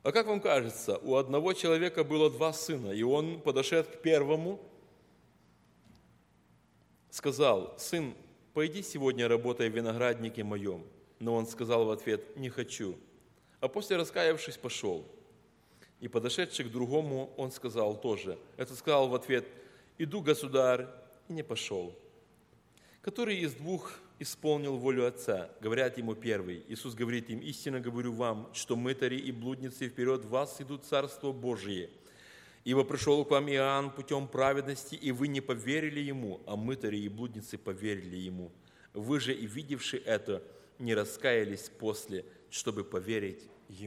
А как вам кажется, у одного человека было 2 сына, и он, подошед к первому, сказал: «Сын, пойди сегодня работай в винограднике моем». Но он сказал в ответ: «Не хочу». А после, раскаявшись, пошел. И подошедший к другому, он сказал тоже. Этот сказал в ответ: «Иду, государь», и не пошел. Который из двух исполнил волю Отца? Говорят ему первый. Иисус говорит им: «Истинно говорю вам, что мытари и блудницы вперед вас идут в Царство Божие. Ибо пришел к вам Иоанн путем праведности, и вы не поверили ему, а мытари и блудницы поверили ему. Вы же, и видевши это, не раскаялись после, чтобы поверить ему».